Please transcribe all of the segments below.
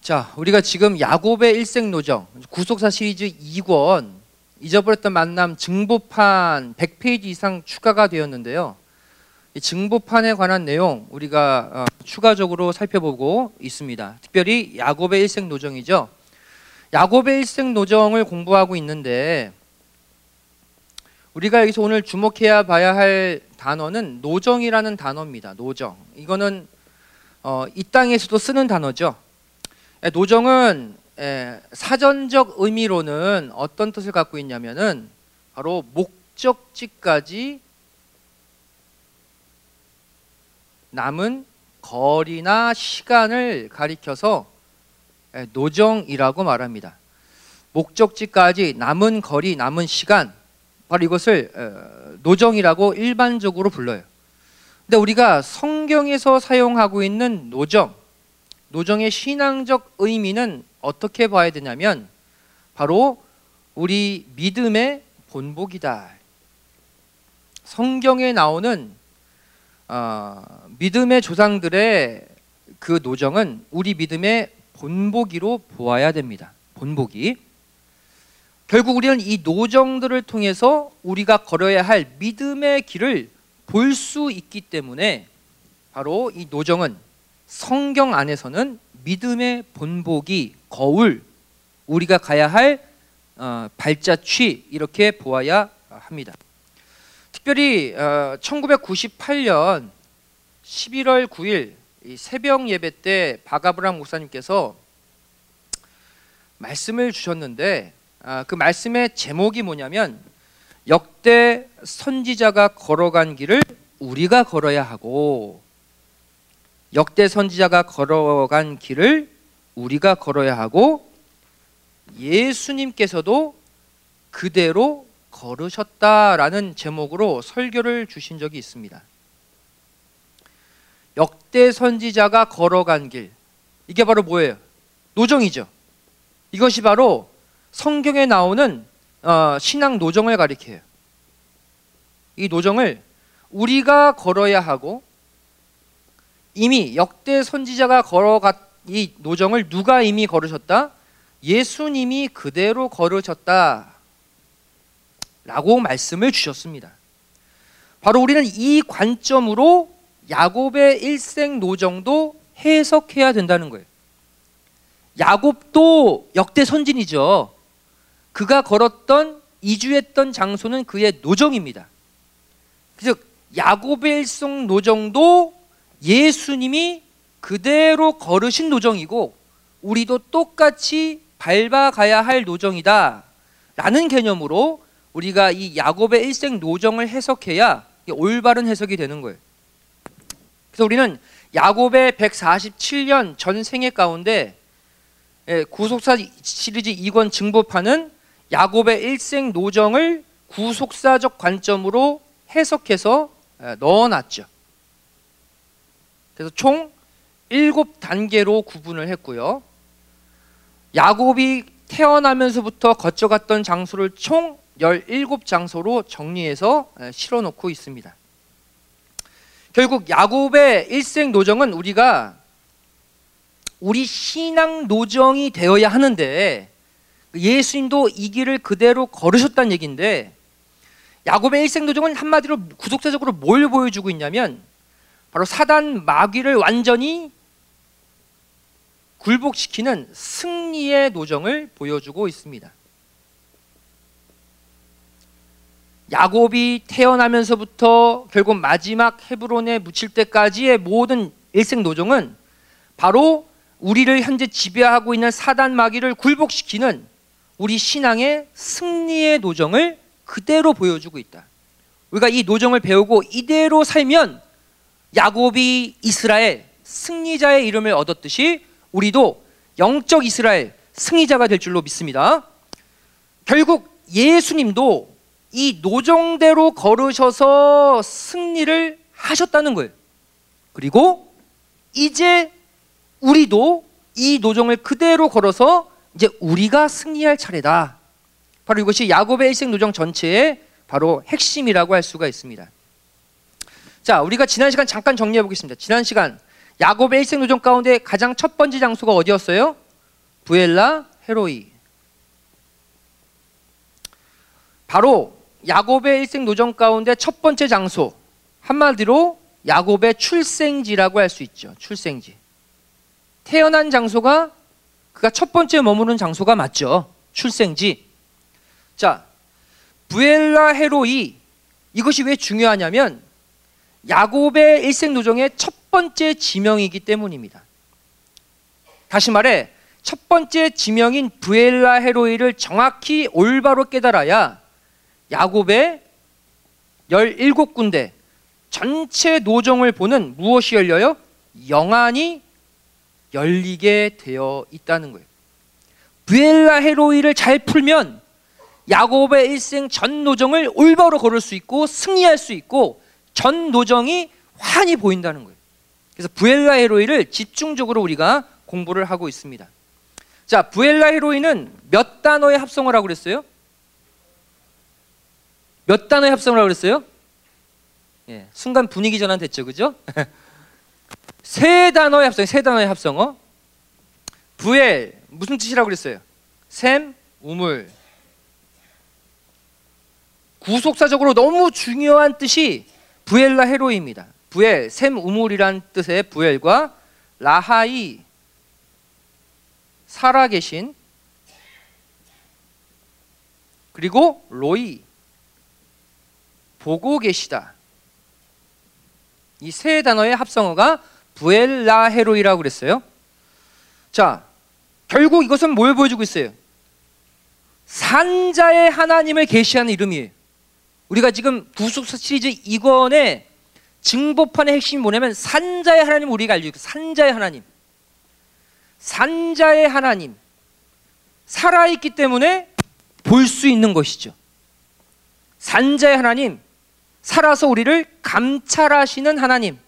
자, 우리가 지금 야곱의 일생노정 구속사 시리즈 2권 잊어버렸던 만남 증보판 100페이지 이상 추가가 되었는데요. 이 증보판에 관한 내용 우리가 추가적으로 살펴보고 있습니다. 특별히 야곱의 일생노정이죠. 야곱의 일생노정을 공부하고 있는데 우리가 여기서 오늘 주목해야 봐야 할 단어는 노정이라는 단어입니다. 노정. 이거는 이 땅에서도 쓰는 단어죠. 노정은 사전적 의미로는 어떤 뜻을 갖고 있냐면은 바로 목적지까지 남은 거리나 시간을 가리켜서 노정이라고 말합니다. 목적지까지 남은 거리, 남은 시간, 바로 이것을 노정이라고 일반적으로 불러요. 근데 우리가 성경에서 사용하고 있는 노정의 신앙적 의미는 어떻게 봐야 되냐면 바로 우리 믿음의 본보기다. 성경에 나오는 믿음의 조상들의 그 노정은 우리 믿음의 본보기로 보아야 됩니다. 본보기. 결국 우리는 이 노정들을 통해서 우리가 걸어야 할 믿음의 길을 볼 수 있기 때문에 바로 이 노정은 성경 안에서는 믿음의 본보기, 거울, 우리가 가야 할 발자취 이렇게 보아야 합니다. 특별히 1998년 11월 9일 새벽 예배 때 박아브람 목사님께서 말씀을 주셨는데 그 말씀의 제목이 뭐냐면 역대 선지자가 걸어간 길을 우리가 걸어야 하고 역대 선지자가 걸어간 길을 우리가 걸어야 하고 예수님께서도 그대로 걸으셨다라는 제목으로 설교를 주신 적이 있습니다. 역대 선지자가 걸어간 길, 이게 바로 뭐예요? 노정이죠. 이것이 바로 성경에 나오는 신앙 노정을 가리켜요. 이 노정을 우리가 걸어야 하고 이미 역대 선지자가 걸어간 이 노정을 누가 이미 걸으셨다? 예수님이 그대로 걸으셨다 라고 말씀을 주셨습니다. 바로 우리는 이 관점으로 야곱의 일생 노정도 해석해야 된다는 거예요. 야곱도 역대 선진이죠. 그가 걸었던 이주했던 장소는 그의 노정입니다. 그래서 야곱의 일생 노정도 예수님이 그대로 걸으신 노정이고 우리도 똑같이 밟아가야 할 노정이다 라는 개념으로 우리가 이 야곱의 일생 노정을 해석해야 올바른 해석이 되는 거예요. 그래서 우리는 야곱의 147년 전생애 가운데 구속사 시리즈 2권 증보판은 야곱의 일생 노정을 구속사적 관점으로 해석해서 넣어놨죠. 그래서 총 7단계로 구분을 했고요. 야곱이 태어나면서부터 거쳐갔던 장소를 총 17장소로 정리해서 실어놓고 있습니다. 결국 야곱의 일생 노정은 우리가 우리 신앙 노정이 되어야 하는데 예수님도 이 길을 그대로 걸으셨다는 얘기인데 야곱의 일생 노정은 한마디로 구속사적으로 뭘 보여주고 있냐면 바로 사단 마귀를 완전히 굴복시키는 승리의 노정을 보여주고 있습니다. 야곱이 태어나면서부터 결국 마지막 헤브론에 묻힐 때까지의 모든 일생 노정은 바로 우리를 현재 지배하고 있는 사단 마귀를 굴복시키는 우리 신앙의 승리의 노정을 그대로 보여주고 있다. 우리가 이 노정을 배우고 이대로 살면 야곱이 이스라엘 승리자의 이름을 얻었듯이 우리도 영적 이스라엘 승리자가 될 줄로 믿습니다. 결국 예수님도 이 노정대로 걸으셔서 승리를 하셨다는 거예요. 그리고 이제 우리도 이 노정을 그대로 걸어서 이제 우리가 승리할 차례다. 바로 이것이 야곱의 일생 노정 전체의 바로 핵심이라고 할 수가 있습니다. 자, 우리가 지난 시간 잠깐 정리해 보겠습니다. 지난 시간 야곱의 일생 노정 가운데 가장 첫 번째 장소가 어디였어요? 부엘라 헤로이. 바로 야곱의 일생 노정 가운데 첫 번째 장소, 한마디로 야곱의 출생지라고 할 수 있죠. 출생지. 태어난 장소가 그가 첫 번째 머무는 장소가 맞죠. 출생지. 자, 부엘라 헤로이, 이것이 왜 중요하냐면 야곱의 일생 노정의 첫 번째 지명이기 때문입니다. 다시 말해 첫 번째 지명인 부엘라 헤로이를 정확히 올바로 깨달아야 야곱의 17군데 전체 노정을 보는 무엇이 열려요? 영안이 열리게 되어 있다는 거예요. 부엘라 헤로이를 잘 풀면 야곱의 일생 전 노정을 올바로 걸을 수 있고 승리할 수 있고 전 노정이 환히 보인다는 거예요. 그래서 부엘라 헤로이를 집중적으로 우리가 공부를 하고 있습니다. 자, 부엘라 헤로이는 몇 단어의 합성어라고 그랬어요? 몇 단어의 합성어라고 그랬어요? 예, 순간 분위기 전환 됐죠, 그죠? 세 단어의 합성어, 세 단어의 합성어. 부엘, 무슨 뜻이라고 그랬어요? 샘, 우물. 구속사적으로 너무 중요한 뜻이 부엘라 헤로이입니다. 부엘, 샘, 우물이란 뜻의 부엘과 라하이, 살아계신, 그리고 로이, 보고 계시다. 이 세 단어의 합성어가 부엘라 헤로이라고 그랬어요. 자, 결국 이것은 뭘 보여주고 있어요? 산자의 하나님을 계시하는 이름이에요. 우리가 지금 구속사 시리즈 2권의 증보판의 핵심이 뭐냐면 산자의 하나님, 우리가 알죠. 산자의 하나님. 산자의 하나님. 살아있기 때문에 볼 수 있는 것이죠. 산자의 하나님, 살아서 우리를 감찰하시는 하나님.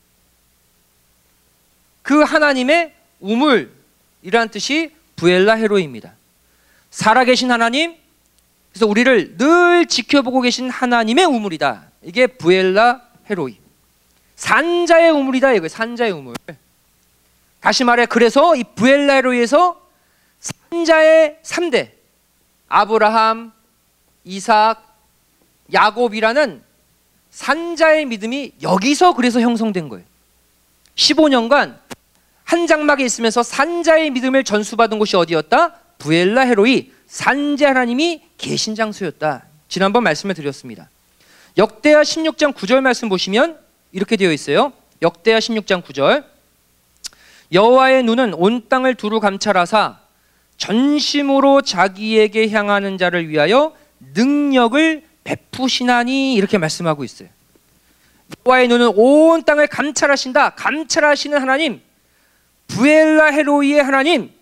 그 하나님의 우물이라는 뜻이 부엘라 헤로이입니다. 살아계신 하나님, 그래서 우리를 늘 지켜보고 계신 하나님의 우물이다. 이게 부엘라 헤로이. 산자의 우물이다. 이거 산자의 우물. 다시 말해, 그래서 이 부엘라 헤로이에서 산자의 3대 아브라함, 이삭, 야곱이라는 산자의 믿음이 여기서 그래서 형성된 거예요. 15년간 한 장막에 있으면서 산자의 믿음을 전수받은 곳이 어디였다? 부엘라 헤로이, 산자 하나님이 계신 장소였다. 지난번 말씀을 드렸습니다. 역대하 16장 9절 말씀 보시면 이렇게 되어 있어요. 역대하 16장 9절. 여호와의 눈은 온 땅을 두루 감찰하사 전심으로 자기에게 향하는 자를 위하여 능력을 베푸시나니, 이렇게 말씀하고 있어요. 여호와의 눈은 온 땅을 감찰하신다. 감찰하시는 하나님, 부엘라 헤로이의 하나님,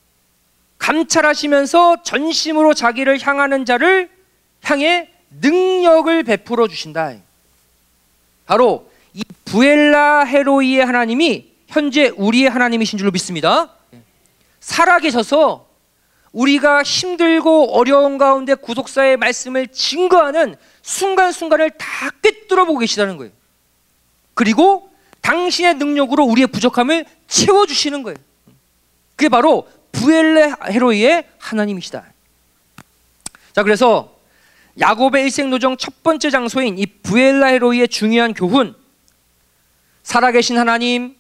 감찰하시면서 전심으로 자기를 향하는 자를 향해 능력을 베풀어 주신다. 바로 이 부엘라 헤로이의 하나님이 현재 우리의 하나님이신 줄로 믿습니다. 살아계셔서 우리가 힘들고 어려운 가운데 구속사의 말씀을 증거하는 순간순간을 다 꿰뚫어 보고 계시다는 거예요. 그리고 당신의 능력으로 우리의 부족함을 채워주시는 거예요. 그게 바로 부엘라 헤로이의 하나님이시다. 자, 그래서 야곱의 일생노정 첫 번째 장소인 이 부엘라 헤로이의 중요한 교훈, 살아계신 하나님,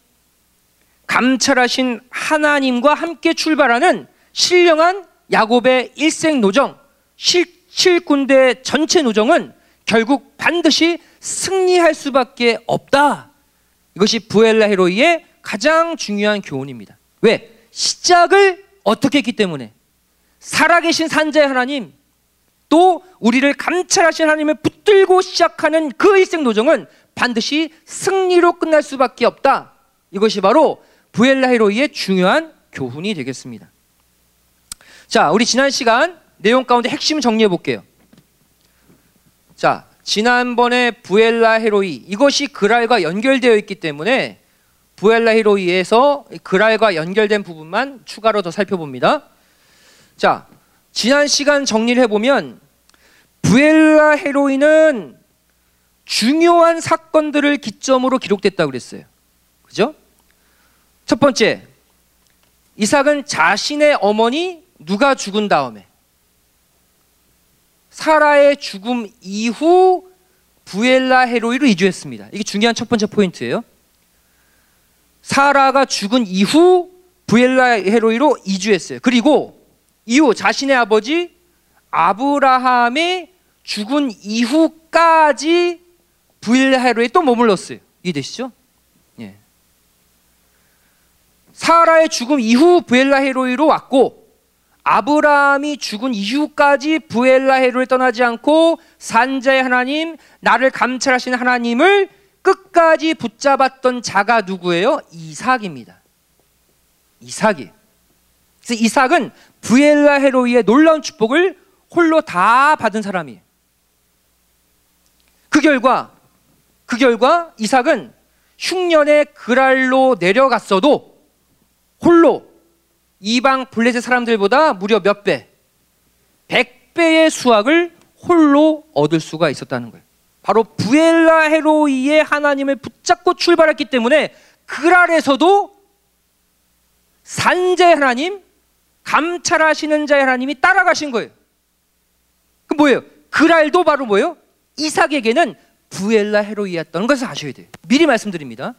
감찰하신 하나님과 함께 출발하는 신령한 야곱의 일생노정, 17군대 전체 노정은 결국 반드시 승리할 수밖에 없다. 이것이 부엘라 헤로이의 가장 중요한 교훈입니다. 왜? 시작을 어떻게 했기 때문에. 살아계신 산자의 하나님, 또 우리를 감찰하신 하나님을 붙들고 시작하는 그 일생노정은 반드시 승리로 끝날 수밖에 없다. 이것이 바로 부엘라 헤로이의 중요한 교훈이 되겠습니다. 자, 우리 지난 시간 내용 가운데 핵심 정리해 볼게요. 자, 지난번에 부엘라 헤로이, 이것이 그랄과 연결되어 있기 때문에 부엘라 헤로이에서 그랄과 연결된 부분만 추가로 더 살펴봅니다. 자, 지난 시간 정리를 해보면 부엘라 헤로이는 중요한 사건들을 기점으로 기록됐다고 그랬어요. 그죠? 첫 번째, 이삭은 자신의 어머니 누가 죽은 다음에 사라의 죽음 이후 부엘라헤로이로 이주했습니다. 이게 중요한 첫 번째 포인트예요. 사라가 죽은 이후 부엘라헤로이로 이주했어요. 그리고 이후 자신의 아버지 아브라함의 죽은 이후까지 부엘라헤로이에 또 머물렀어요. 이해되시죠? 예. 사라의 죽음 이후 부엘라헤로이로 왔고, 아브라함이 죽은 이후까지 부엘라헤로이를 떠나지 않고 산자의 하나님, 나를 감찰하시는 하나님을 끝까지 붙잡았던 자가 누구예요? 이삭입니다. 이삭이. 그래서 이삭은 부엘라헤로이의 놀라운 축복을 홀로 다 받은 사람이에요. 그 결과 이삭은 흉년에 그랄로 내려갔어도 홀로 이방 블레셋 사람들보다 무려 몇 배? 100배의 수확을 홀로 얻을 수가 있었다는 거예요. 바로 부엘라헤로이의 하나님을 붙잡고 출발했기 때문에 그랄에서도 산자의 하나님, 감찰하시는 자의 하나님이 따라가신 거예요. 그 뭐예요? 그랄도 바로 뭐예요? 이삭에게는 부엘라헤로이였던 것을 아셔야 돼요. 미리 말씀드립니다.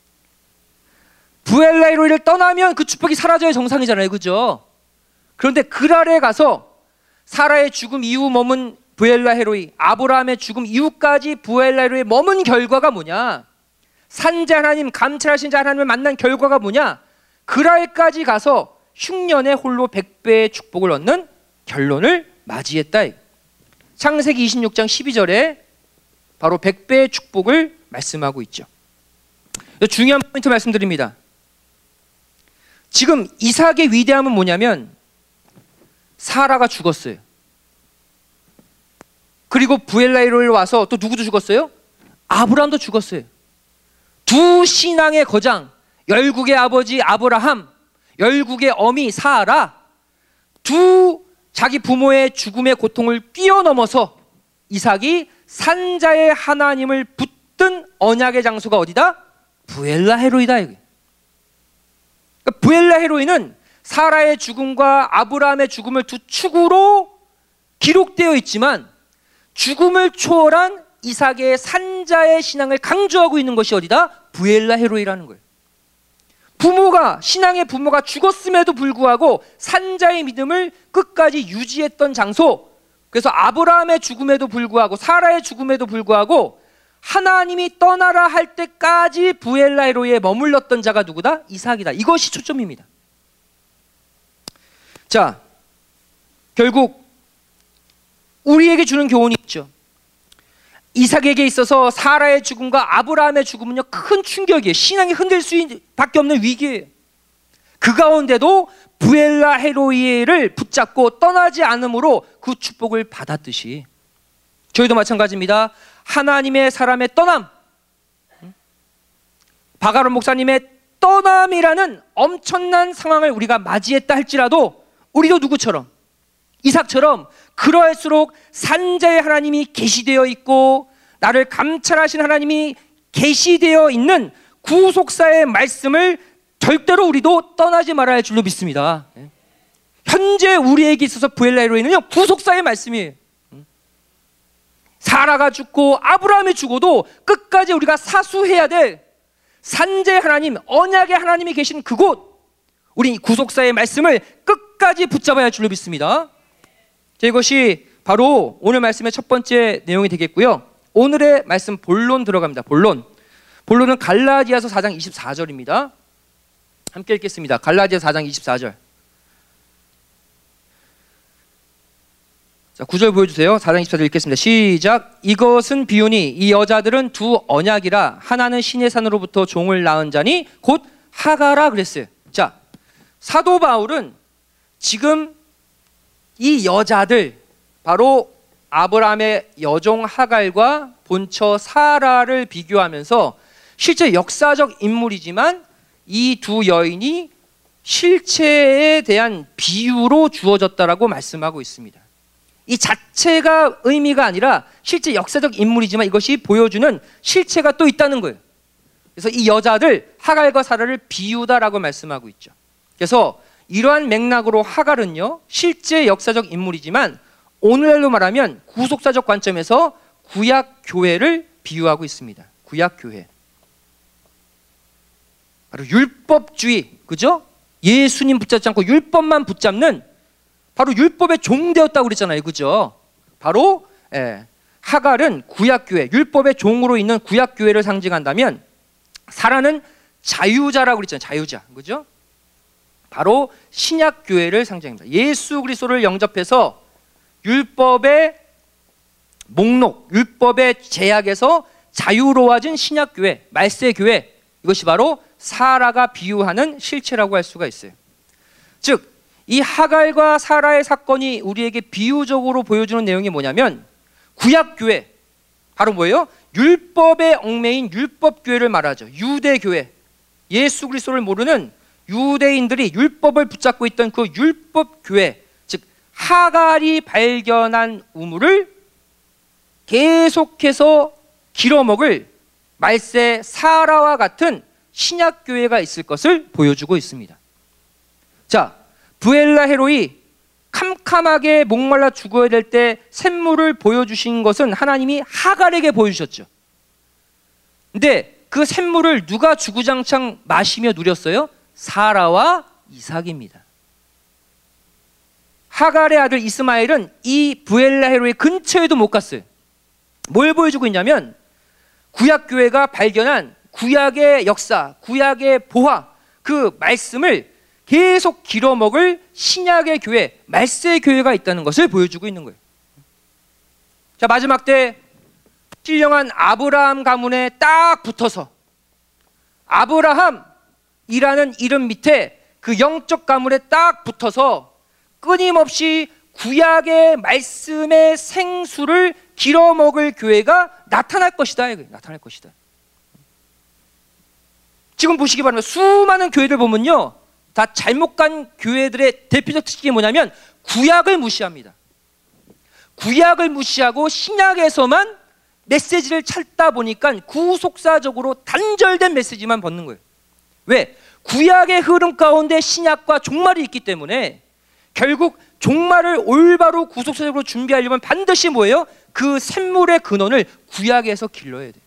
부엘라헤로이를 떠나면 그 축복이 사라져야 정상이잖아요, 그죠? 그런데 그랄에 가서 사라의 죽음 이후 머문 부엘라헤로이, 아브라함의 죽음 이후까지 부엘라헤로이에 머문 결과가 뭐냐? 산자 하나님, 감찰하신 자 하나님을 만난 결과가 뭐냐? 그랄까지 가서 흉년에 홀로 100배의 축복을 얻는 결론을 맞이했다. 창세기 26장 12절에 바로 100배의 축복을 말씀하고 있죠. 중요한 포인트 말씀드립니다. 지금 이삭의 위대함은 뭐냐면 사라가 죽었어요. 그리고 부엘라헤로이로 와서 또 누구도 죽었어요? 아브라함도 죽었어요. 두 신앙의 거장, 열국의 아버지 아브라함, 열국의 어미 사라, 두 자기 부모의 죽음의 고통을 뛰어넘어서 이삭이 산자의 하나님을 붙든 언약의 장소가 어디다? 부엘라헤로이다. 그러니까 부엘라헤로이는 사라의 죽음과 아브라함의 죽음을 두 축으로 기록되어 있지만 죽음을 초월한 이삭의 산자의 신앙을 강조하고 있는 것이 어디다? 부엘라헤로이라는 거예요. 신앙의 부모가 죽었음에도 불구하고 산자의 믿음을 끝까지 유지했던 장소. 그래서 아브라함의 죽음에도 불구하고 사라의 죽음에도 불구하고 하나님이 떠나라 할 때까지 부엘라헤로이에 머물렀던 자가 누구다? 이삭이다. 이것이 초점입니다. 자, 결국 우리에게 주는 교훈이 있죠. 이삭에게 있어서 사라의 죽음과 아브라함의 죽음은요, 큰 충격이에요. 신앙이 흔들 수밖에 없는 위기예요. 그 가운데도 부엘라헤로이를 붙잡고 떠나지 않음으로 그 축복을 받았듯이 저희도 마찬가지입니다. 하나님의 사람의 떠남, 바가론 목사님의 떠남이라는 엄청난 상황을 우리가 맞이했다 할지라도 우리도 누구처럼? 이삭처럼 그럴수록 산자의 하나님이 계시되어 있고 나를 감찰하신 하나님이 계시되어 있는 구속사의 말씀을 절대로 우리도 떠나지 말아야 할 줄로 믿습니다. 현재 우리에게 있어서 부엘라헤로이는요, 구속사의 말씀이에요. 사라가 죽고 아브라함이 죽어도 끝까지 우리가 사수해야 될 산자의 하나님, 언약의 하나님이 계신 그곳, 우리 구속사의 말씀을 끝까지 붙잡아야 할 줄로 믿습니다. 이것이 바로 오늘 말씀의 첫 번째 내용이 되겠고요. 오늘의 말씀 본론 들어갑니다. 본론은 갈라디아서 4장 24절입니다. 함께 읽겠습니다. 갈라디아서 4장 24절. 자, 9절 보여주세요. 4장 24절 읽겠습니다. 시작. 이것은 비유니 이 여자들은 두 언약이라 하나는 신의 산으로부터 종을 낳은 자니 곧 하가라 그랬어요. 자, 사도 바울은 지금 이 여자들, 바로 아브라함의 여종 하갈과 본처 사라를 비교하면서 실제 역사적 인물이지만 이 두 여인이 실체에 대한 비유로 주어졌다라고 말씀하고 있습니다. 이 자체가 의미가 아니라 실제 역사적 인물이지만 이것이 보여주는 실체가 또 있다는 거예요. 그래서 이 여자들 하갈과 사라를 비유다라고 말씀하고 있죠. 그래서 이러한 맥락으로 하갈은요, 실제 역사적 인물이지만 오늘날로 말하면 구속사적 관점에서 구약 교회를 비유하고 있습니다. 구약 교회. 바로 율법주의, 그죠? 예수님 붙잡지 않고 율법만 붙잡는 바로 율법의 종 되었다고 그랬잖아요, 그죠? 바로 하갈은 구약 교회, 율법의 종으로 있는 구약 교회를 상징한다면 사라는 자유자라고 그랬잖아요, 자유자, 그죠? 바로 신약 교회를 상징합니다. 예수 그리스도를 영접해서 율법의 목록, 율법의 제약에서 자유로워진 신약 교회, 말세 교회, 이것이 바로 사라가 비유하는 실체라고 할 수가 있어요. 즉, 이 하갈과 사라의 사건이 우리에게 비유적으로 보여주는 내용이 뭐냐면 구약 교회, 바로 뭐예요? 율법의 얽매인 율법 교회를 말하죠. 유대 교회, 예수 그리스도를 모르는 유대인들이 율법을 붙잡고 있던 그 율법 교회, 즉 하갈이 발견한 우물을 계속해서 길어먹을 말세 사라와 같은 신약 교회가 있을 것을 보여주고 있습니다. 자, 브엘라 헤로이 캄캄하게 목말라 죽어야 될 때 샘물을 보여주신 것은 하나님이 하갈에게 보여주셨죠. 근데 그 샘물을 누가 주구장창 마시며 누렸어요? 사라와 이삭입니다. 하갈의 아들 이스마엘은 이 브엘라 헤로의 근처에도 못 갔어요. 뭘 보여주고 있냐면 구약교회가 발견한 구약의 역사, 구약의 보화, 그 말씀을 계속 길어먹을 신약의 교회, 말세의 교회가 있다는 것을 보여주고 있는 거예요. 자, 마지막 때 신령한 아브라함 가문에 딱 붙어서 아브라함이라는 이름 밑에 그 영적 가문에 딱 붙어서 끊임없이 구약의 말씀의 생수를 길어먹을 교회가 나타날 것이다. 나타날 것이다. 지금 보시기 바랍니다. 수많은 교회들 보면요, 다 잘못 간 교회들의 대표적 특징이 뭐냐면 구약을 무시합니다. 구약을 무시하고 신약에서만 메시지를 찾다 보니까 구속사적으로 단절된 메시지만 받는 거예요. 왜? 구약의 흐름 가운데 신약과 종말이 있기 때문에 결국 종말을 올바로 구속사적으로 준비하려면 반드시 뭐예요? 그 샘물의 근원을 구약에서 길러야 돼요.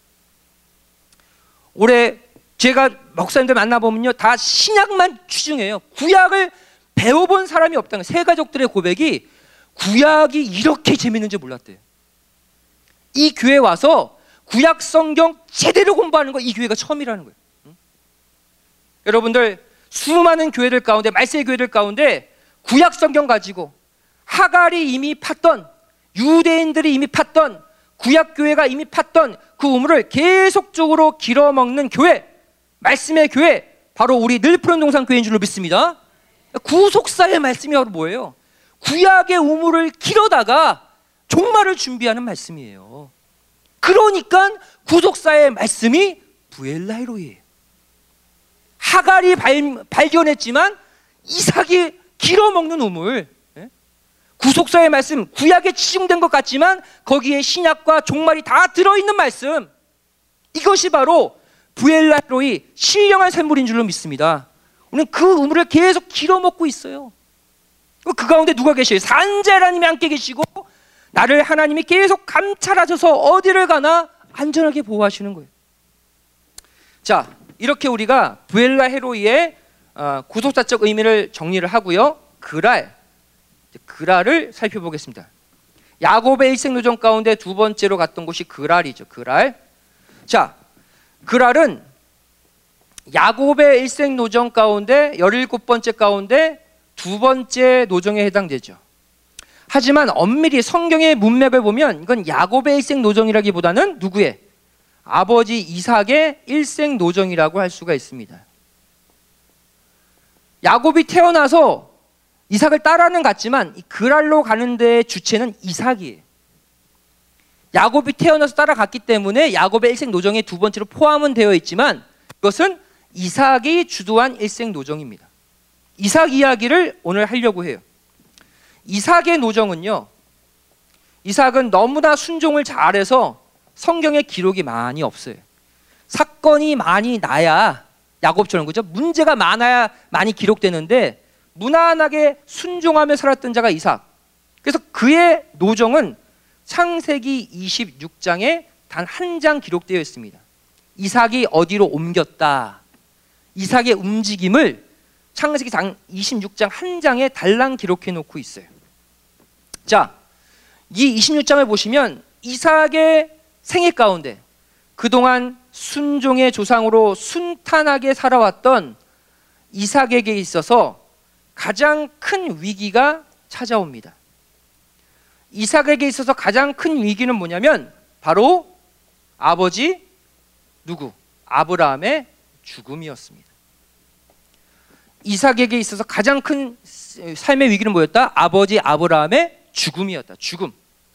올해 제가 목사님들 만나보면요, 다 신약만 추중해요. 구약을 배워본 사람이 없다는 거예요. 세 가족들의 고백이 구약이 이렇게 재밌는지 몰랐대요. 이 교회 와서 구약 성경 제대로 공부하는 거 이 교회가 처음이라는 거예요. 여러분들, 수많은 교회들 가운데, 말세 교회들 가운데 구약 성경 가지고 하갈이 이미 팠던, 유대인들이 이미 팠던, 구약 교회가 이미 팠던 그 우물을 계속적으로 길어먹는 교회, 말씀의 교회, 바로 우리 늘푸른 동산 교회인 줄로 믿습니다. 구속사의 말씀이 바로 뭐예요? 구약의 우물을 길어다가 종말을 준비하는 말씀이에요. 그러니까 구속사의 말씀이 브엘라이로이에요. 하갈이 발견했지만 이삭이 길어먹는 우물, 구속사의 말씀, 구약에 치중된 것 같지만 거기에 신약과 종말이 다 들어있는 말씀, 이것이 바로 브엘라이로이 신령한 샘물인 줄로 믿습니다. 우리는 그 우물을 계속 길어먹고 있어요. 그 가운데 누가 계셔요? 산자 하나님이 함께 계시고 나를 하나님이 계속 감찰하셔서 어디를 가나 안전하게 보호하시는 거예요. 자, 이렇게 우리가 브엘라 헤로이의 구속사적 의미를 정리를 하고요, 그랄을 살펴보겠습니다. 야곱의 일생노정 가운데 두 번째로 갔던 곳이 그랄이죠. 그랄. 자, 그랄은 야곱의 일생노정 가운데 17번째 가운데 두 번째 노정에 해당되죠. 하지만 엄밀히 성경의 문맥을 보면 이건 야곱의 일생노정이라기보다는 누구의? 아버지 이삭의 일생노정이라고 할 수가 있습니다. 야곱이 태어나서 이삭을 따라는 갔지만 이 그랄로 가는 데의 주체는 이삭이에요. 야곱이 태어나서 따라갔기 때문에 야곱의 일생노정에 두 번째로 포함은 되어 있지만 이것은 이삭이 주도한 일생노정입니다. 이삭 이야기를 오늘 하려고 해요. 이삭의 노정은요, 이삭은 너무나 순종을 잘해서 성경에 기록이 많이 없어요. 사건이 많이 나야 야곱처럼, 그죠? 문제가 많아야 많이 기록되는데 무난하게 순종하며 살았던 자가 이삭. 그래서 그의 노정은 창세기 26장에 단 한 장 기록되어 있습니다. 이삭이 어디로 옮겼다. 이삭의 움직임을 창세기 26장 한 장에 달랑 기록해 놓고 있어요. 자, 이 26장을 보시면 이삭의 생애 가운데 그동안 순종의 조상으로 순탄하게 살아왔던 이삭에게 있어서 가장 큰 위기가 찾아옵니다. 이삭에게 있어서 가장 큰 위기는 뭐냐면 바로 아버지 누구? 아브라함의 죽음이었습니다. 이삭에게 있어서 가장 큰 삶의 위기는 뭐였다? 아버지 아브라함의 죽음이었다. 죽음.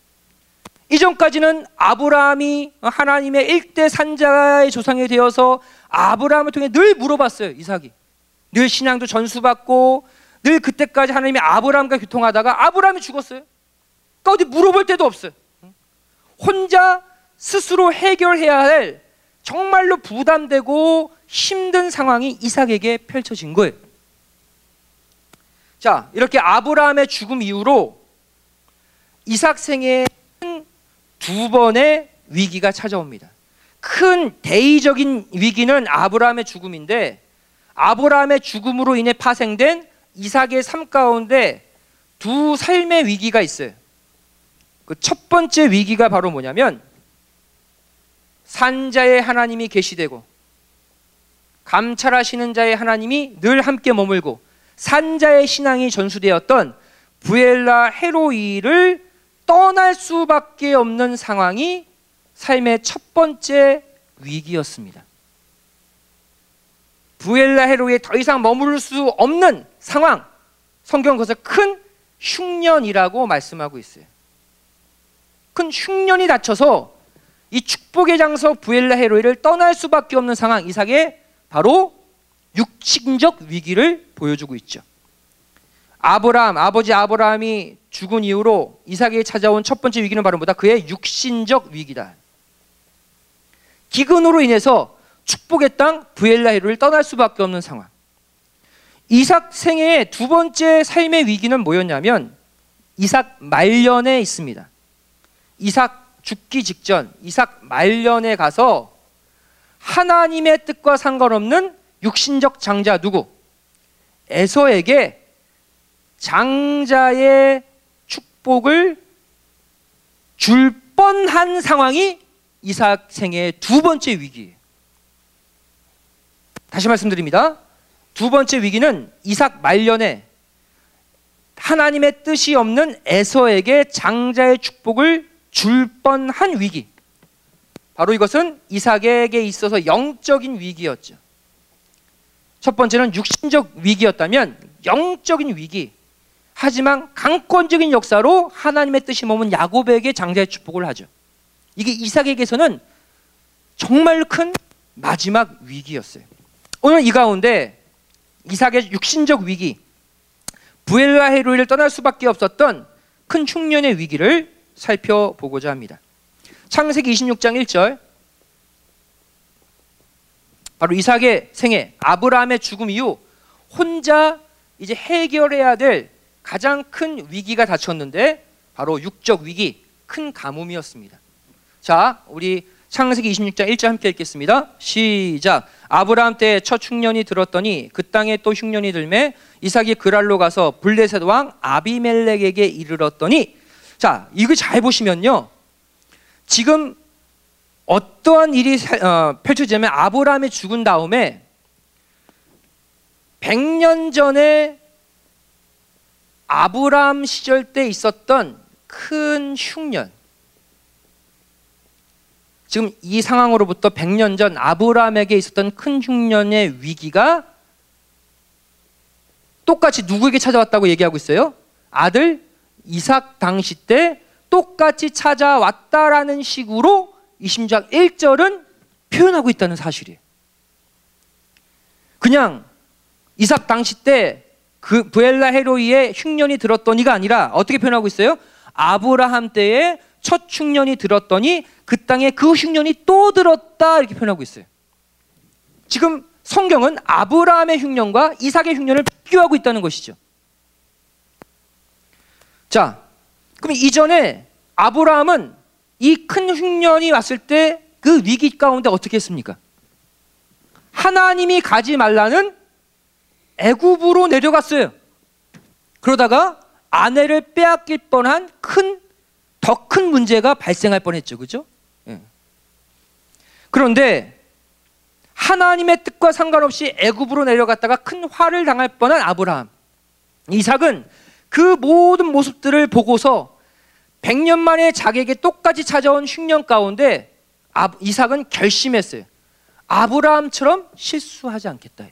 이전까지는 아브라함이 하나님의 일대 산자의 조상이 되어서 아브라함을 통해 늘 물어봤어요. 이삭이 늘 신앙도 전수받고 늘 그때까지 하나님이 아브라함과 교통하다가 아브라함이 죽었어요. 그러니까 어디 물어볼 데도 없어요. 혼자 스스로 해결해야 할 정말로 부담되고 힘든 상황이 이삭에게 펼쳐진 거예요. 자, 이렇게 아브라함의 죽음 이후로 이삭 생애에 두 번의 위기가 찾아옵니다. 큰 대의적인 위기는 아브라함의 죽음인데 아브라함의 죽음으로 인해 파생된 이삭의 삶 가운데 두 삶의 위기가 있어요. 그 첫 번째 위기가 바로 뭐냐면 산자의 하나님이 계시되고 감찰하시는 자의 하나님이 늘 함께 머물고 산자의 신앙이 전수되었던 부엘라 헤로이를 떠날 수밖에 없는 상황이 삶의 첫 번째 위기였습니다. 부엘라 헤로이에 더 이상 머무를 수 없는 상황, 성경은 그것을 큰 흉년이라고 말씀하고 있어요. 큰 흉년이 닥쳐서 이 축복의 장소 부엘라 헤로이를 떠날 수밖에 없는 상황, 이삭의 바로 육신적 위기를 보여주고 있죠. 아버지 아브라함이 죽은 이후로 이삭에게 찾아온 첫 번째 위기는 바로 뭐다? 그의 육신적 위기다. 기근으로 인해서 축복의 땅 부엘라 헤로이를 떠날 수밖에 없는 상황. 이삭 생애의 두 번째 삶의 위기는 뭐였냐면 이삭 말년에 있습니다. 이삭 죽기 직전, 이삭 말년에 가서 하나님의 뜻과 상관없는 육신적 장자 누구? 에서에게 장자의 축복을 줄 뻔한 상황이 이삭 생애의 두 번째 위기예요. 다시 말씀드립니다. 두 번째 위기는 이삭 말년에 하나님의 뜻이 없는 에서에게 장자의 축복을 줄 뻔한 위기. 바로 이것은 이삭에게 있어서 영적인 위기였죠. 첫 번째는 육신적 위기였다면 영적인 위기. 하지만 강권적인 역사로 하나님의 뜻이 머문 야곱에게 장자의 축복을 하죠. 이게 이삭에게서는 정말 큰 마지막 위기였어요. 오늘 이 가운데 이삭의 육신적 위기, 부엘라 헤로이를 떠날 수밖에 없었던 큰 흉년의 위기를 살펴보고자 합니다. 창세기 26장 1절, 바로 이삭의 생애, 아브라함의 죽음 이후 혼자 이제 해결해야 될 가장 큰 위기가 닥쳤는데 바로 육적 위기, 큰 가뭄이었습니다. 자, 우리 창세기 26장 1절 함께 읽겠습니다. 시작. 아브라함 때에 첫 흉년이 들었더니 그 땅에 또 흉년이 들매 이삭이 그랄로 가서 블레셋 왕 아비멜렉에게 이르렀더니, 자, 이거 잘 보시면요, 지금 어떠한 일이 펼쳐지냐면 아브라함이 죽은 다음에 100년 전에 아브라함 시절 때 있었던 큰 흉년, 지금 이 상황으로부터 100년 전 아브라함에게 있었던 큰 흉년의 위기가 똑같이 누구에게 찾아왔다고 얘기하고 있어요? 아들 이삭 당시 때 똑같이 찾아왔다라는 식으로 26장 1절은 표현하고 있다는 사실이에요. 그냥 이삭 당시 때 그 부엘라 헤로이의 흉년이 들었더니가 아니라 어떻게 표현하고 있어요? 아브라함 때에 첫 흉년이 들었더니 그 땅에 그 흉년이 또 들었다, 이렇게 표현하고 있어요. 지금 성경은 아브라함의 흉년과 이삭의 흉년을 비교하고 있다는 것이죠. 자, 그럼 이전에 아브라함은 이 큰 흉년이 왔을 때 그 위기 가운데 어떻게 했습니까? 하나님이 가지 말라는 애굽으로 내려갔어요. 그러다가 아내를 빼앗길 뻔한 더 큰 문제가 발생할 뻔했죠. 그죠? 예. 그런데 하나님의 뜻과 상관없이 애굽으로 내려갔다가 큰 화를 당할 뻔한 아브라함, 이삭은 그 모든 모습들을 보고서 100년 만에 자기에게 똑같이 찾아온 흉년 가운데 이삭은 결심했어요. 아브라함처럼 실수하지 않겠다.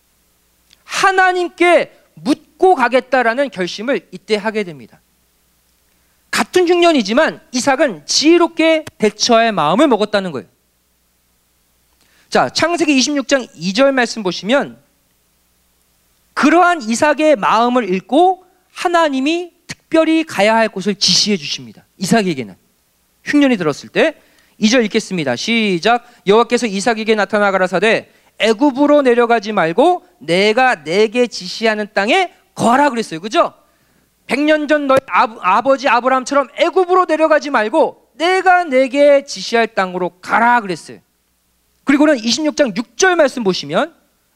하나님께 묻고 가겠다라는 결심을 이때 하게 됩니다. 같은 흉년이지만 이삭은 지혜롭게 대처할 마음을 먹었다는 거예요. 자, 창세기 26장 2절 말씀 보시면 그러한 이삭의 마음을 읽고 하나님이 특별히 가야 할 곳을 지시해 주십니다. 이삭에게는 흉년이 들었을 때 2절 읽겠습니다. 시작. 여호와께서 이삭에게 나타나 가라사대 애굽으로 내려가지 말고 내가 내게 지시하는 땅에 거하라 그랬어요. 그죠? 100년 전 너희 아버지 아브라함처럼 애굽으로 내려가지 말고 내가 내게 지시할 땅으로 가라 그랬어요. 그리고는 26장 6절 말씀 보시면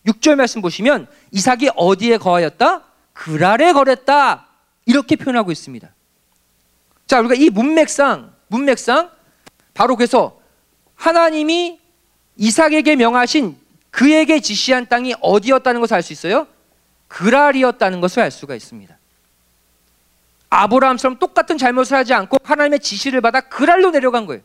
이삭이 어디에 거하였다? 그랄에 거랬다. 이렇게 표현하고 있습니다. 자, 우리가 이 문맥상 바로 그래서 하나님이 이삭에게 명하신 그에게 지시한 땅이 어디였다는 것을 알 수 있어요? 그랄이었다는 것을 알 수가 있습니다. 아브라함처럼 똑같은 잘못을 하지 않고 하나님의 지시를 받아 그랄로 내려간 거예요.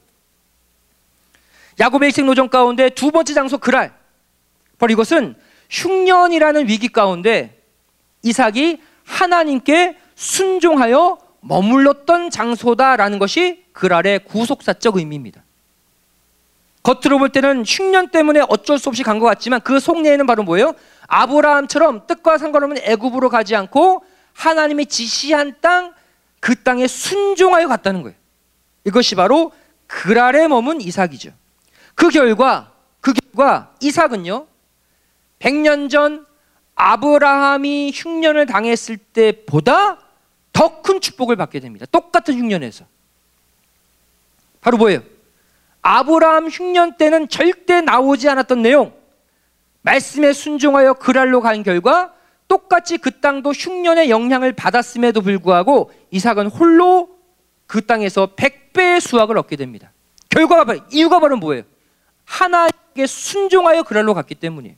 야곱의 일생 노정 가운데 두 번째 장소 그랄. 바로 이것은 흉년이라는 위기 가운데 이삭이 하나님께 순종하여 머물렀던 장소다라는 것이 그랄의 구속사적 의미입니다. 겉으로 볼 때는 흉년 때문에 어쩔 수 없이 간 것 같지만 그 속내에는 바로 뭐예요? 아브라함처럼 뜻과 상관없는 애굽으로 가지 않고 하나님이 지시한 땅, 그 땅에 순종하여 갔다는 거예요. 이것이 바로 그랄에 머문 이삭이죠. 그 결과 이삭은요 100년 전 아브라함이 흉년을 당했을 때보다 더 큰 축복을 받게 됩니다. 똑같은 흉년에서. 바로 뭐예요? 아브라함 흉년 때는 절대 나오지 않았던 내용, 말씀에 순종하여 그랄로 간 결과 똑같이 그 땅도 흉년의 영향을 받았음에도 불구하고 이삭은 홀로 그 땅에서 100배의 수확을 얻게 됩니다. 이유가 바로 뭐예요? 하나님께 순종하여 그랄로 갔기 때문이에요.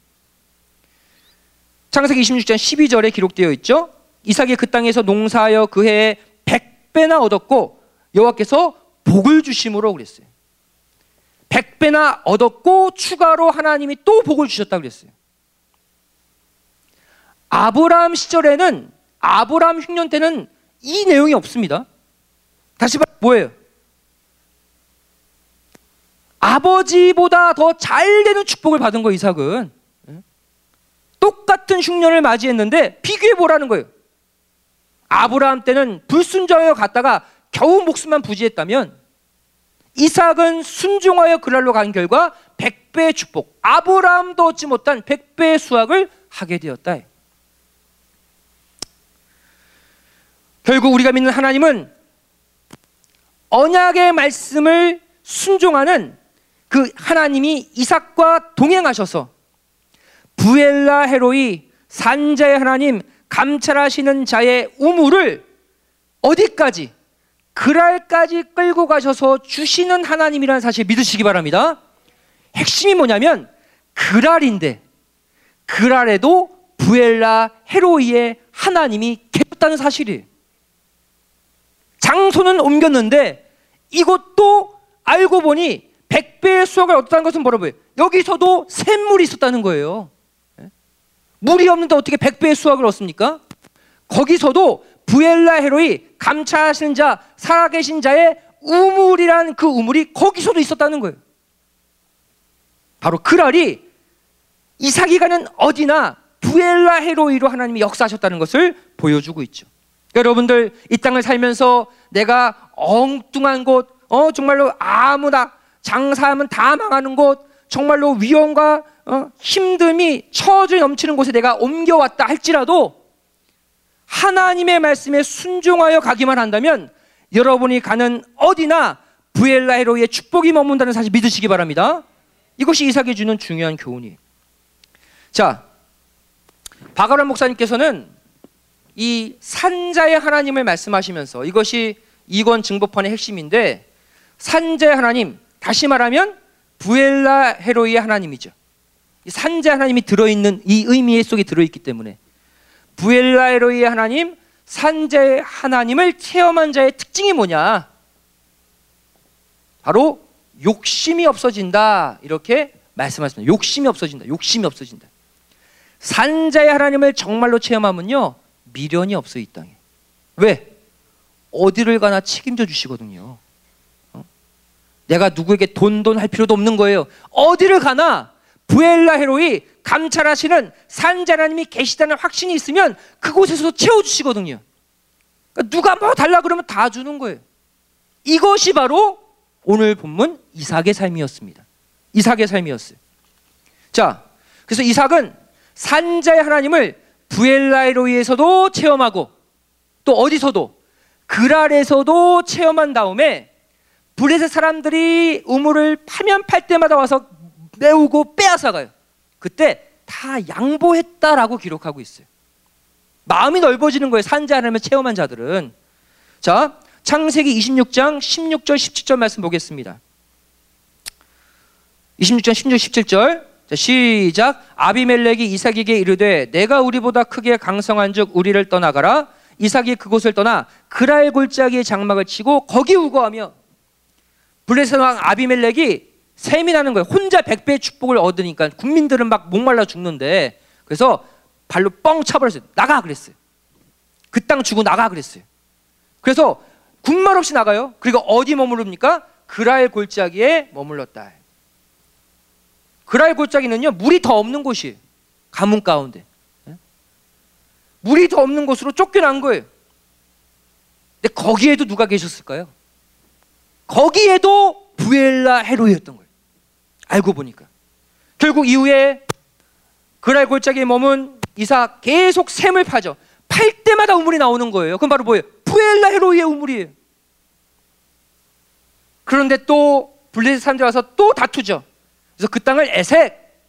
창세기 26장 12절에 기록되어 있죠. 이삭이 그 땅에서 농사하여 그 해에 100배나 얻었고 여호와께서 복을 주심으로 그랬어요. 100배나 얻었고 추가로 하나님이 또 복을 주셨다고 그랬어요. 아브라함 시절에는 아브라함 흉년 때는 이 내용이 없습니다. 다시 말해 뭐예요? 아버지보다 더 잘 되는 축복을 받은 거예요. 이삭은 똑같은 흉년을 맞이했는데 비교해 보라는 거예요. 아브라함 때는 불순종하여 갔다가 겨우 목숨만 부지했다면 이삭은 순종하여 그랄로 간 결과 100배의 축복, 아브라함도 얻지 못한 100배의 수확을 하게 되었다. 결국 우리가 믿는 하나님은 언약의 말씀을 순종하는 그 하나님이 이삭과 동행하셔서 부엘라 헤로이 산자의 하나님, 감찰하시는 자의 우물을 어디까지? 그랄까지 끌고 가셔서 주시는 하나님이라는 사실 믿으시기 바랍니다. 핵심이 뭐냐면 그랄인데 그랄에도 부엘라 헤로이의 하나님이 계셨다는 사실이에요. 장소는 옮겼는데 이것도 알고 보니 100배의 수확을 얻었다는 것은 뭐라고요? 여기서도 샘물이 있었다는 거예요. 물이 없는데 어떻게 100배의 수확을 얻습니까? 거기서도 부엘라 헤로이, 감찰하시는 자, 살아계신 자의 우물이란 그 우물이 거기서도 있었다는 거예요. 바로 그랄이 이삭이 가는 어디나 부엘라 헤로이로 하나님이 역사하셨다는 것을 보여주고 있죠. 여러분들 이 땅을 살면서 내가 엉뚱한 곳, 정말로 아무나 장사하면 다 망하는 곳, 정말로 위험과 힘듦이 처져 넘치는 곳에 내가 옮겨왔다 할지라도 하나님의 말씀에 순종하여 가기만 한다면 여러분이 가는 어디나 부엘라헤로이의 축복이 머문다는 사실 믿으시기 바랍니다. 이것이 이삭이 주는 중요한 교훈이에요. 자, 박아론 목사님께서는 이 산자의 하나님을 말씀하시면서, 이것이 이권 증거판의 핵심인데, 산자의 하나님, 다시 말하면 부엘라헤로이의 하나님이죠. 이 산자의 하나님이 들어있는 이 의미 속에 들어있기 때문에 부엘라헤로이의 하나님, 산자의 하나님을 체험한 자의 특징이 뭐냐? 바로 욕심이 없어진다, 이렇게 말씀하십니다. 욕심이 없어진다. 욕심이 없어진다. 산자의 하나님을 정말로 체험하면요, 미련이 없어요, 이 땅에. 왜? 어디를 가나 책임져 주시거든요. 내가 누구에게 돈 할 필요도 없는 거예요. 어디를 가나 부엘라헤로이 감찰하시는 산자 하나님이 계시다는 확신이 있으면 그곳에서 채워주시거든요. 그러니까 누가 뭐 달라 그러면 다 주는 거예요. 이것이 바로 오늘 본문 이삭의 삶이었습니다. 이삭의 삶이었어요. 자, 그래서 이삭은 산자의 하나님을 부엘라헤로이에서도 체험하고 또 어디서도 그랄에서도 체험한 다음에 블레셋 사람들이 우물을 파면 팔 때마다 와서 메우고 빼앗아가요. 그때 다 양보했다라고 기록하고 있어요. 마음이 넓어지는 거예요, 산자 하나님을 체험한 자들은. 자, 창세기 26장 16절 17절 말씀 보겠습니다. 26장 16절 17절. 자, 시작. 아비멜렉이 이삭에게 이르되 내가 우리보다 크게 강성한즉 우리를 떠나가라. 이삭이 그곳을 떠나 그랄 골짜기에 장막을 치고 거기 우거하며. 블레셋 왕 아비멜렉이 셈이 나는 거예요. 혼자 100배의 축복을 얻으니까 국민들은 막 목말라 죽는데, 그래서 발로 뻥 차버렸어요. 나가 그랬어요. 그 땅 주고 나가 그랬어요. 그래서 군말 없이 나가요. 그리고 어디 머무릅니까? 그랄 골짜기에 머물렀다. 그랄 골짜기는요, 물이 더 없는 곳이에요. 가뭄 가운데 물이 더 없는 곳으로 쫓겨난 거예요. 근데 거기에도 누가 계셨을까요? 거기에도 부엘라헤로이였던 거예요. 알고 보니까 결국 이후에 그랄 골짜기에 머문 이삭 계속 샘을 파죠. 팔 때마다 우물이 나오는 거예요. 그건 바로 뭐예요? 부엘라헤로이의 우물이에요. 그런데 또 블레셋 사람들이 와서 또 다투죠. 그래서 그 땅을 에색,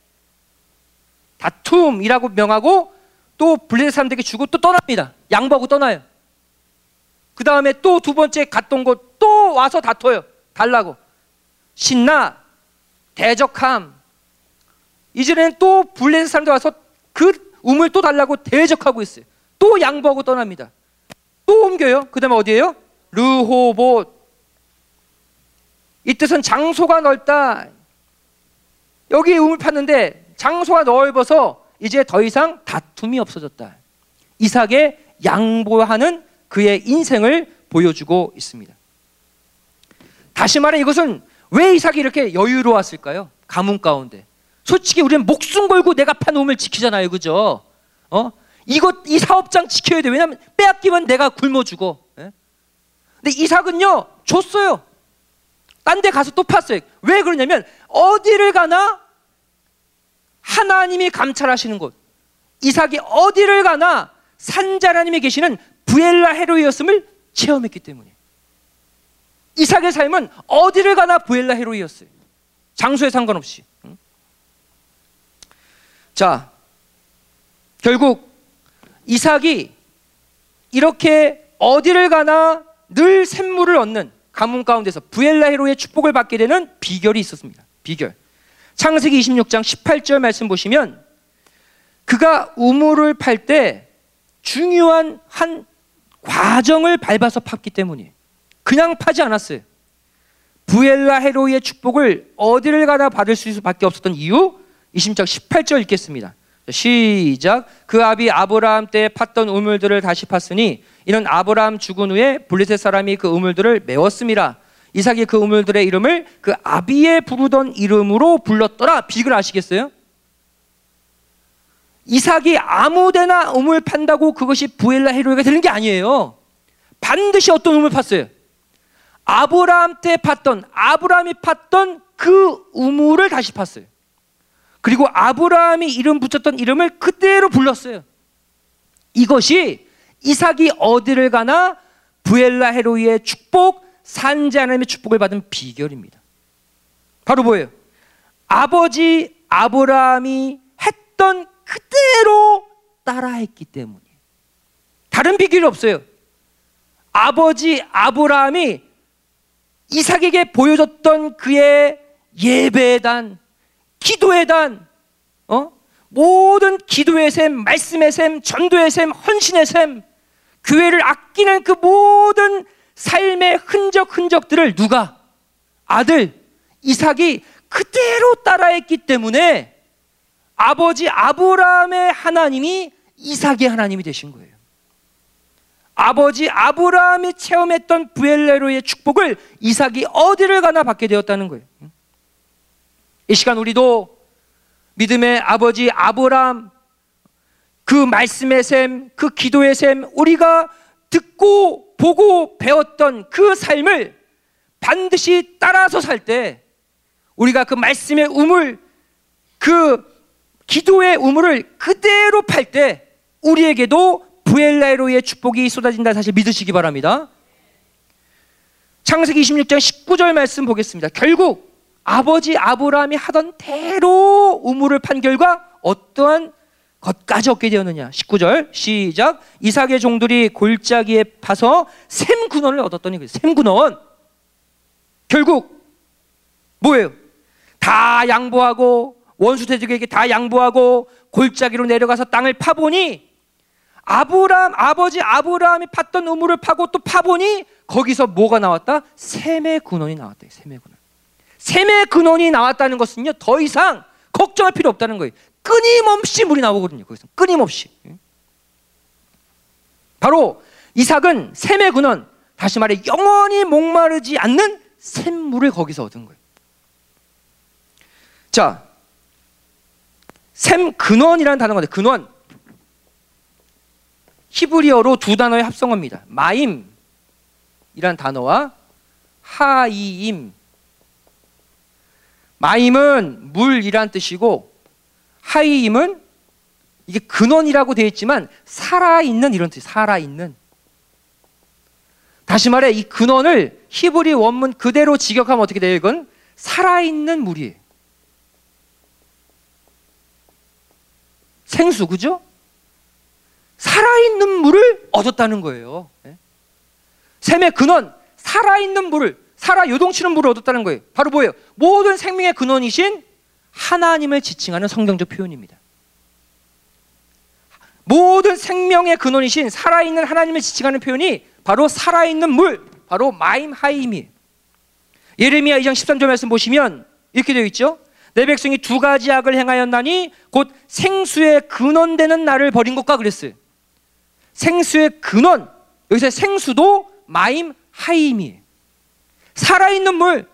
다툼이라고 명하고 또 블레셋 사람들에게 주고 또 떠납니다. 양보하고 떠나요. 그 다음에 또 두 번째 갔던 곳 또 와서 다퉈요. 달라고. 신나, 대적함. 이제는 또 블레셋 사람들 와서 그 우물 또 달라고 대적하고 있어요. 또 양보하고 떠납니다. 또 옮겨요. 그 다음에 어디예요? 르호봇. 이 뜻은 장소가 넓다. 여기 우물 팠는데 장소가 넓어서 이제 더 이상 다툼이 없어졌다. 이삭의 양보하는 그의 인생을 보여주고 있습니다. 다시 말해 이것은 왜 이삭이 이렇게 여유로웠을까요? 가뭄 가운데. 솔직히 우리는 목숨 걸고 내가 판 우물 지키잖아요, 그죠? 이 사업장 지켜야 돼. 왜냐하면 빼앗기면 내가 굶어 죽어. 근데 이삭은요, 줬어요. 딴 데 가서 또 팠어요. 왜 그러냐면 어디를 가나 하나님이 감찰하시는 곳, 이삭이 어디를 가나 산자 하나님이 계시는 부엘라헤로이였음을 체험했기 때문에. 이삭의 삶은 어디를 가나 부엘라헤로이였어요. 장소에 상관없이. 자, 결국 이삭이 이렇게 어디를 가나 늘 샘물을 얻는 가뭄 가운데서 부엘라헤로이의 축복을 받게 되는 비결이 있었습니다. 비결. 창세기 26장 18절 말씀 보시면 그가 우물을 팔 때 중요한 한 과정을 밟아서 팠기 때문이에요. 그냥 파지 않았어요. 부엘라헤로이의 축복을 어디를 가나 받을 수밖에 없었던 이유, 26장 18절 읽겠습니다. 시작. 그 아비 아브라함 때 팠던 우물들을 다시 팠으니 이는 아브라함 죽은 후에 블레셋 사람이 그 우물들을 메웠음이라. 이삭이 그 우물들의 이름을 그 아비에 부르던 이름으로 불렀더라. 비글 아시겠어요? 이삭이 아무데나 우물 판다고 그것이 부엘라헤로이가 되는 게 아니에요. 반드시 어떤 우물 팠어요? 아브라함 때 팠던, 아브라함이 팠던 그 우물을 다시 팠어요. 그리고 아브라함이 이름 붙였던 이름을 그대로 불렀어요. 이것이 이삭이 어디를 가나 부엘라 헤로이의 축복, 산지 하나님의 축복을 받은 비결입니다. 바로 뭐예요? 아버지 아브라함이 했던 그대로 따라했기 때문이에요. 다른 비결이 없어요. 아버지 아브라함이 이삭에게 보여줬던 그의 예배의 단, 기도의 단, 모든 기도의 셈, 말씀의 셈, 전도의 셈, 헌신의 셈, 교회를 아끼는 그 모든 삶의 흔적들을 누가? 아들 이삭이 그대로 따라했기 때문에 아버지 아브라함의 하나님이 이삭의 하나님이 되신 거예요. 아버지 아브라함이 체험했던 부엘레로의 축복을 이삭이 어디를 가나 받게 되었다는 거예요. 이 시간 우리도 믿음의 아버지 아브라함, 그 말씀의 셈, 그 기도의 셈, 우리가 듣고 보고 배웠던 그 삶을 반드시 따라서 살 때, 우리가 그 말씀의 우물, 그 기도의 우물을 그대로 팔 때 우리에게도 부엘라이로의 축복이 쏟아진다는 사실 믿으시기 바랍니다. 창세기 26장 19절 말씀 보겠습니다. 결국 아버지 아브라함이 하던 대로 우물을 판 결과 어떠한 것까지 얻게 되었느냐. 19절 시작. 이삭의 종들이 골짜기에 파서 샘 근원을 얻었더니, 샘 근원 결국 뭐예요? 다 양보하고 원수 대적에게 다 양보하고 골짜기로 내려가서 땅을 파보니 아버지 아브라함이 팠던 우물을 파고 또 파보니 거기서 뭐가 나왔다? 샘의 근원이 나왔다. 샘의 근원. 샘의 근원이 나왔다는 것은요, 더 이상 걱정할 필요 없다는 거예요. 끊임없이 물이 나오거든요. 거기서 끊임없이. 바로 이삭은 샘의 근원, 다시 말해 영원히 목마르지 않는 샘물을 거기서 얻은 거예요. 자, 샘 근원이라는 단어가 있는데, 근원 히브리어로 두 단어의 합성어입니다. 마임이라는 단어와 하이임. 마임은 물이란 뜻이고 하이임은 이게 근원이라고 되어 있지만 살아있는 이런 뜻이에요. 살아있는. 다시 말해 이 근원을 히브리 원문 그대로 직역하면 어떻게 돼요? 이건 살아있는 물이에요. 생수, 그죠? 살아있는 물을 얻었다는 거예요. 샘의 근원, 살아있는 물을, 살아 요동치는 물을 얻었다는 거예요. 바로 뭐예요? 모든 생명의 근원이신 하나님을 지칭하는 성경적 표현입니다. 모든 생명의 근원이신 살아있는 하나님을 지칭하는 표현이 바로 살아있는 물, 바로 마임 하임이에요. 예레미야 2장 13절 말씀 보시면 이렇게 되어 있죠. 내 백성이 두 가지 악을 행하였나니 곧 생수의 근원되는 나를 버린 것과 그랬어요. 생수의 근원, 여기서 생수도 마임 하임이에요. 살아있는 물,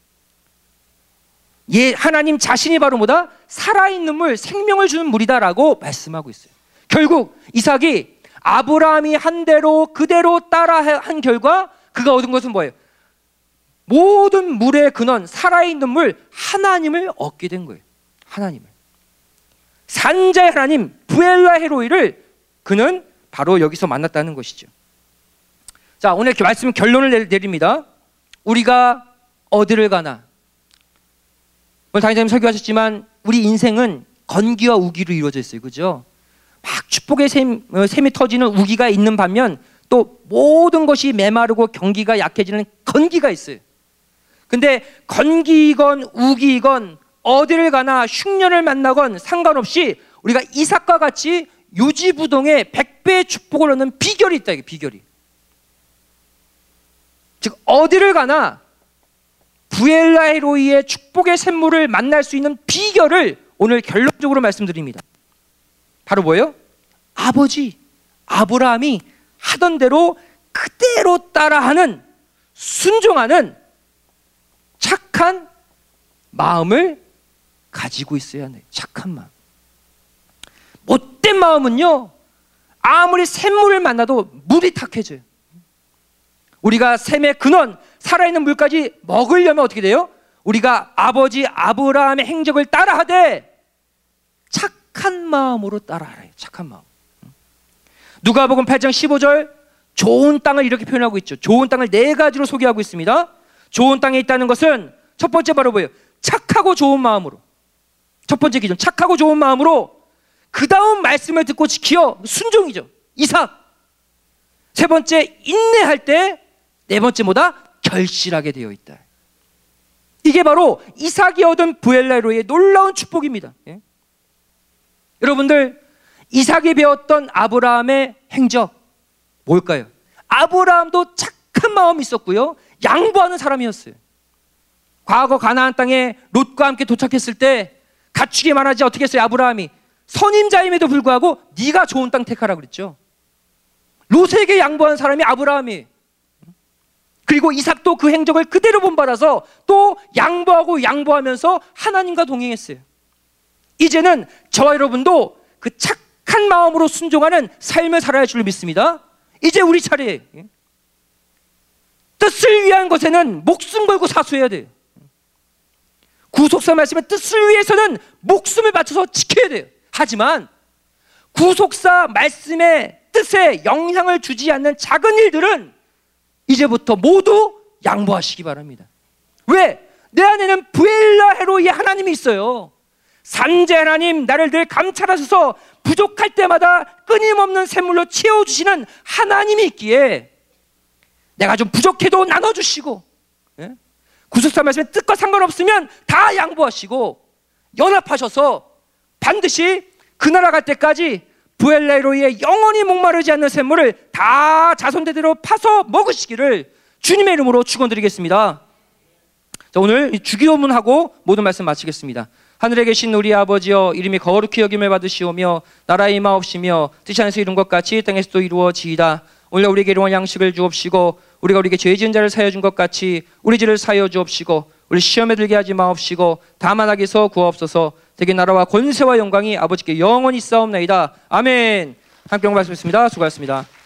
하나님 자신이 바로 뭐다? 살아있는 물, 생명을 주는 물이다라고 말씀하고 있어요. 결국 이삭이 아브라함이 한 대로 그대로 따라한 결과 그가 얻은 것은 뭐예요? 모든 물의 근원, 살아있는 물, 하나님을 얻게 된 거예요. 하나님을. 산자의 하나님, 부엘라 헤로이를 그는 바로 여기서 만났다는 것이죠. 자, 오늘 이렇게 말씀 결론을 내립니다. 우리가 어디를 가나. 오늘 당장님 설교하셨지만 우리 인생은 건기와 우기로 이루어져 있어요. 그죠? 막 축복의 샘이 터지는 우기가 있는 반면 또 모든 것이 메마르고 경기가 약해지는 건기가 있어요. 근데 건기이건 우기이건 어디를 가나 흉년을 만나건 상관없이 우리가 이삭과 같이 유지부동의 100배의 축복을 얻는 비결이 있다. 이게 비결이. 즉 어디를 가나 부엘라헤로이의 축복의 샘물을 만날 수 있는 비결을 오늘 결론적으로 말씀드립니다. 바로 뭐예요? 아버지 아브라함이 하던 대로 그대로 따라하는, 순종하는 착한 마음을 가지고 있어야 해요. 착한 마음. 못된 마음은요, 아무리 샘물을 만나도 물이 탁해져요. 우리가 샘의 근원, 살아있는 물까지 먹으려면 어떻게 돼요? 우리가 아버지 아브라함의 행적을 따라하되 착한 마음으로 따라하래요. 착한 마음. 누가복음 8장 15절 좋은 땅을 이렇게 표현하고 있죠. 좋은 땅을 네 가지로 소개하고 있습니다. 좋은 땅에 있다는 것은 첫 번째 바로 뭐예요? 착하고 좋은 마음으로. 첫 번째 기준, 착하고 좋은 마음으로 그 다음 말씀을 듣고 지키어 순종이죠. 이삭. 세 번째 인내할 때, 네 번째 뭐다? 결실하게 되어 있다. 이게 바로 이삭이 얻은 부엘레로의 놀라운 축복입니다. 예? 여러분들, 이삭이 배웠던 아브라함의 행적 뭘까요? 아브라함도 착한 마음이 있었고요, 양보하는 사람이었어요. 과거 가나안 땅에 롯과 함께 도착했을 때 갖추기 말하지 어떻게 했어요? 아브라함이 선임자임에도 불구하고 네가 좋은 땅 택하라 그랬죠. 롯에게 양보한 사람이 아브라함이에요. 그리고 이삭도 그 행적을 그대로 본받아서 또 양보하면서 하나님과 동행했어요. 이제는 저와 여러분도 그 착한 마음으로 순종하는 삶을 살아야 할 줄 믿습니다. 이제 우리 차례예요. 뜻을 위한 것에는 목숨 걸고 사수해야 돼요. 구속사 말씀의 뜻을 위해서는 목숨을 바쳐서 지켜야 돼요. 하지만 구속사 말씀의 뜻에 영향을 주지 않는 작은 일들은 이제부터 모두 양보하시기 바랍니다. 왜? 내 안에는 부엘라헤로이 하나님이 있어요. 산재 하나님, 나를 늘 감찰하셔서 부족할 때마다 끊임없는 샘물로 채워주시는 하나님이 있기에 내가 좀 부족해도 나눠주시고, 예? 구속사 말씀의 뜻과 상관없으면 다 양보하시고 연합하셔서 반드시 그 나라 갈 때까지 부엘레로이의 영원히 목마르지 않는 샘물을 다 자손대대로 파서 먹으시기를 주님의 이름으로 축원드리겠습니다. 자, 오늘 주기도문하고 모든 말씀 마치겠습니다. 하늘에 계신 우리 아버지여, 이름이 거룩히 여김을 받으시오며 나라의 임하옵시며 뜻이 하늘에서 이룬 것 같이 땅에서도 이루어지이다. 오늘 우리에게 일용할 양식을 주옵시고 우리가 우리에게 죄 지은 자를 사하여 준 것 같이 우리 죄를 사하여 주옵시고 우리 시험에 들게 하지 마옵시고 다만 악에서 구하옵소서. 대개 나라와 권세와 영광이 아버지께 영원히 있사옵나이다. 아멘. 함께 말씀했습니다. 수고하셨습니다.